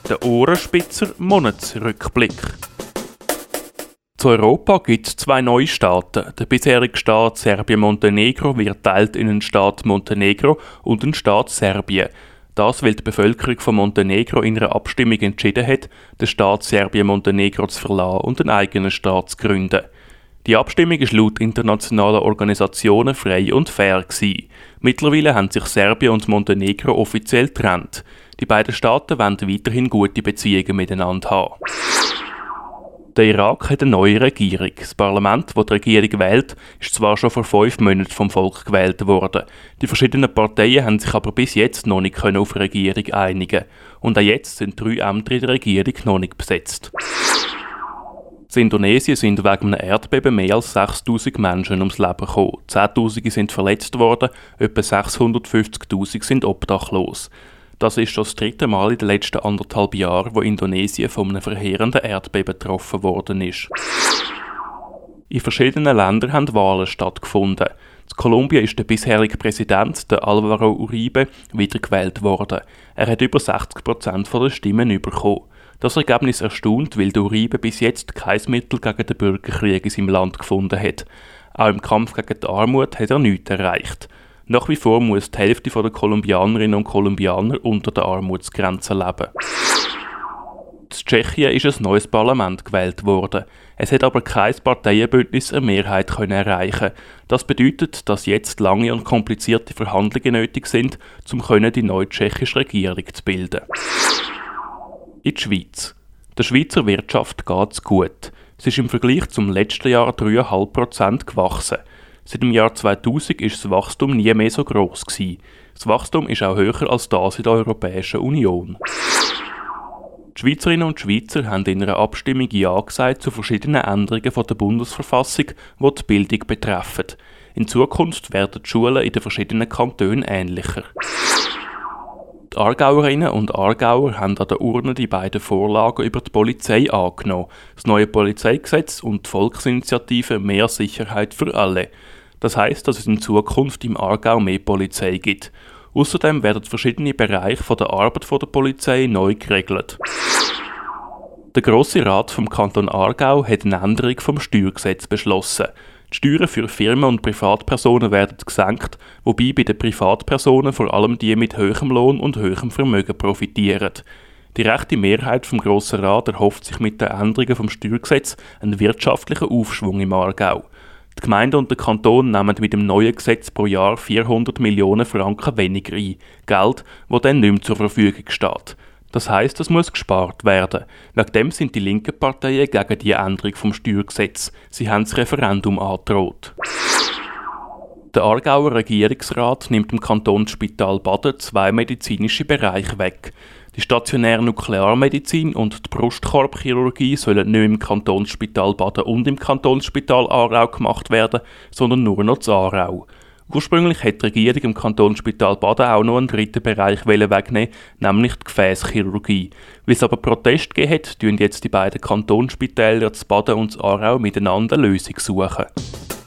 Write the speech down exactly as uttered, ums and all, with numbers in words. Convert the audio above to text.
Der Ohrenspitzer Monatsrückblick. Zu Europa gibt es zwei neue Staaten. Der bisherige Staat Serbien-Montenegro wird teilt in einen Staat Montenegro und einen Staat Serbien. Das, weil die Bevölkerung von Montenegro in einer Abstimmung entschieden hat, den Staat Serbien-Montenegro zu verlassen und einen eigenen Staat zu gründen. Die Abstimmung war laut internationalen Organisationen frei und fair gewesen. Mittlerweile haben sich Serbien und Montenegro offiziell getrennt. Die beiden Staaten wollen weiterhin gute Beziehungen miteinander haben. Der Irak hat eine neue Regierung. Das Parlament, das die Regierung wählt, ist zwar schon vor fünf Monaten vom Volk gewählt worden. Die verschiedenen Parteien haben sich aber bis jetzt noch nicht auf eine Regierung einigen. Und auch jetzt sind drei Ämter in der Regierung noch nicht besetzt. In Indonesien sind wegen einem Erdbeben mehr als sechstausend Menschen ums Leben gekommen. Zehntausende sind verletzt worden, etwa sechshundertfünfzigtausend sind obdachlos. Das ist schon das dritte Mal in den letzten anderthalb Jahren, wo Indonesien von einem verheerenden Erdbeben getroffen worden ist. In verschiedenen Ländern haben Wahlen stattgefunden. In Kolumbien ist der bisherige Präsident, der Álvaro Uribe, wiedergewählt worden. Er hat über sechzig Prozent der Stimmen bekommen. Das Ergebnis erstaunt, weil der Uribe bis jetzt kein Mittel gegen den Bürgerkrieg in seinem Land gefunden hat. Auch im Kampf gegen die Armut hat er nichts erreicht. Nach wie vor muss die Hälfte der Kolumbianerinnen und Kolumbianer unter der Armutsgrenze leben. In Tschechien ist ein neues Parlament gewählt worden. Es hat aber kein Parteienbündnis eine Mehrheit können erreichen. Das bedeutet, dass jetzt lange und komplizierte Verhandlungen nötig sind, um die neue tschechische Regierung zu bilden. In die Schweiz. Der Schweizer Wirtschaft geht es gut. Sie ist im Vergleich zum letzten Jahr drei Komma fünf Prozent gewachsen. Seit dem Jahr zweitausend war das Wachstum nie mehr so gross gewesen. Das Wachstum ist auch höher als das in der Europäischen Union. Die Schweizerinnen und Schweizer haben in einer Abstimmung Ja gesagt zu verschiedenen Änderungen von der Bundesverfassung, die die Bildung betreffen. In Zukunft werden die Schulen in den verschiedenen Kantonen ähnlicher. Die Aargauerinnen und Aargauer haben an der Urne die beiden Vorlagen über die Polizei angenommen. Das neue Polizeigesetz und die Volksinitiative «Mehr Sicherheit für alle». Das heisst, dass es in Zukunft im Aargau mehr Polizei gibt. Außerdem werden verschiedene Bereiche von der Arbeit der Polizei neu geregelt. Der Grosse Rat vom Kanton Aargau hat eine Änderung vom Steuergesetz beschlossen. Die Steuern für Firmen und Privatpersonen werden gesenkt, wobei bei den Privatpersonen vor allem die mit hohem Lohn und hohem Vermögen profitieren. Die rechte Mehrheit vom Grossen Rat erhofft sich mit den Änderungen vom Steuergesetz einen wirtschaftlichen Aufschwung im Aargau. Die Gemeinden und der Kanton nehmen mit dem neuen Gesetz pro Jahr vierhundert Millionen Franken weniger ein. Geld, das dann nicht mehr zur Verfügung steht. Das heisst, es muss gespart werden. Wegen dem sind die linken Parteien gegen die Änderung vom Steuergesetz. Sie haben das Referendum angedroht. Der Aargauer Regierungsrat nimmt dem Kantonsspital Baden zwei medizinische Bereiche weg. Die stationäre Nuklearmedizin und die Brustkorbchirurgie sollen nicht im Kantonsspital Baden und im Kantonsspital Aarau gemacht werden, sondern nur noch in Aarau. Ursprünglich hat die Regierung im Kantonsspital Baden auch noch einen dritten Bereich wegnehmen, nämlich die Gefäßchirurgie. Weil es aber Protest gegeben hat, suchen jetzt die beiden Kantonsspitäler zu Baden und zu Aarau miteinander eine Lösung suchen.